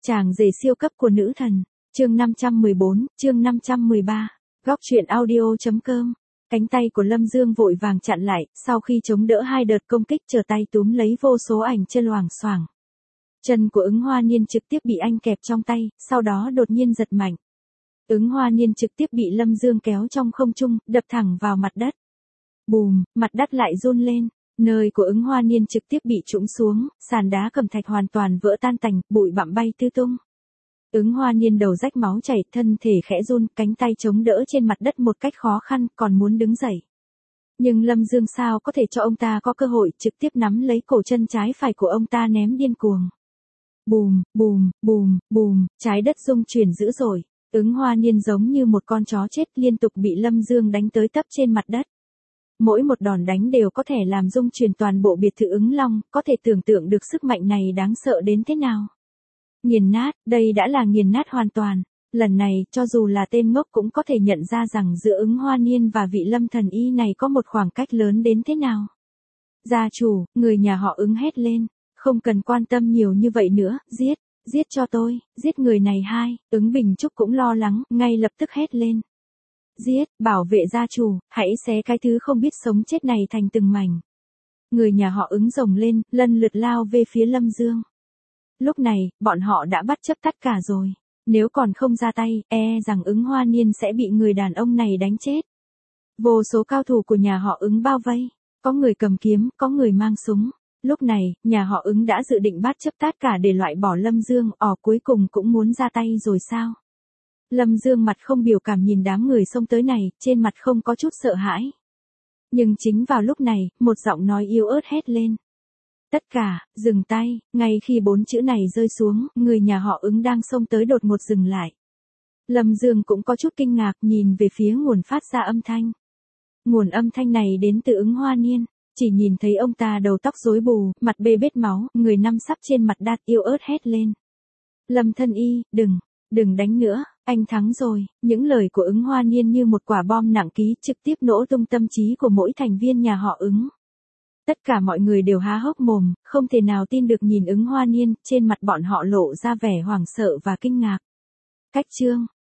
Chàng rể siêu cấp của nữ thần. Chương 514, chương 513. Góc truyện audio.com. Cánh tay của Lâm Dương vội vàng chặn lại, sau khi chống đỡ hai đợt công kích trở tay túm lấy vô số ảnh chân loảng xoảng. Chân của Ứng Hoa Niên trực tiếp bị anh kẹp trong tay, sau đó đột nhiên giật mạnh. Ứng Hoa Niên trực tiếp bị Lâm Dương kéo trong không trung, đập thẳng vào mặt đất. Bùm, mặt đất lại run lên. Nơi của Ứng Hoa Niên trực tiếp bị trũng xuống, sàn đá cẩm thạch hoàn toàn vỡ tan tành, bụi bặm bay tứ tung. Ứng Hoa Niên đầu rách máu chảy, thân thể khẽ run, cánh tay chống đỡ trên mặt đất một cách khó khăn, còn muốn đứng dậy. Nhưng Lâm Dương sao có thể cho ông ta có cơ hội, trực tiếp nắm lấy cổ chân trái phải của ông ta ném điên cuồng. Bùm, bùm, bùm, bùm, trái đất rung chuyển dữ dội. Ứng Hoa Niên giống như một con chó chết liên tục bị Lâm Dương đánh tới tấp trên mặt đất. Mỗi một đòn đánh đều có thể làm rung chuyển toàn bộ biệt thự Ứng Long, có thể tưởng tượng được sức mạnh này đáng sợ đến thế nào. Nghiền nát, đây đã là nghiền nát hoàn toàn. Lần này, cho dù là tên ngốc cũng có thể nhận ra rằng giữa Ứng Hoa Niên và vị Lâm thần y này có một khoảng cách lớn đến thế nào. Gia chủ, người nhà họ Ứng hét lên, không cần quan tâm nhiều như vậy nữa, giết, giết cho tôi, giết người này hai. Ứng Bình Trúc cũng lo lắng, ngay lập tức hét lên. Giết, bảo vệ gia chủ, hãy xé cái thứ không biết sống chết này thành từng mảnh. Người nhà họ Ứng rồng lên, lần lượt lao về phía Lâm Dương. Lúc này, bọn họ đã bất chấp tất cả rồi. Nếu còn không ra tay, rằng Ứng Hoa Niên sẽ bị người đàn ông này đánh chết. Vô số cao thủ của nhà họ Ứng bao vây. Có người cầm kiếm, có người mang súng. Lúc này, nhà họ Ứng đã dự định bắt chấp tất cả để loại bỏ Lâm Dương, cuối cùng cũng muốn ra tay rồi sao? Lâm Dương mặt không biểu cảm nhìn đám người xông tới này, trên mặt không có chút sợ hãi. Nhưng chính vào lúc này, một giọng nói yếu ớt hét lên. Tất cả, dừng tay. Ngay khi 4 chữ này rơi xuống, người nhà họ Ứng đang xông tới đột ngột dừng lại. Lâm Dương cũng có chút kinh ngạc nhìn về phía nguồn phát ra âm thanh. Nguồn âm thanh này đến từ Ứng Hoa Niên. Chỉ nhìn thấy ông ta đầu tóc rối bù, mặt bê bết máu, người nằm sắp trên mặt đất yếu ớt hét lên. Lâm thân y, đừng đánh nữa, anh thắng rồi. Những lời của Ứng Hoa Niên như một quả bom nặng ký trực tiếp nổ tung tâm trí của mỗi thành viên nhà họ Ứng. Tất cả mọi người đều há hốc mồm, không thể nào tin được nhìn Ứng Hoa Niên, trên mặt bọn họ lộ ra vẻ hoảng sợ và kinh ngạc. Cách chương,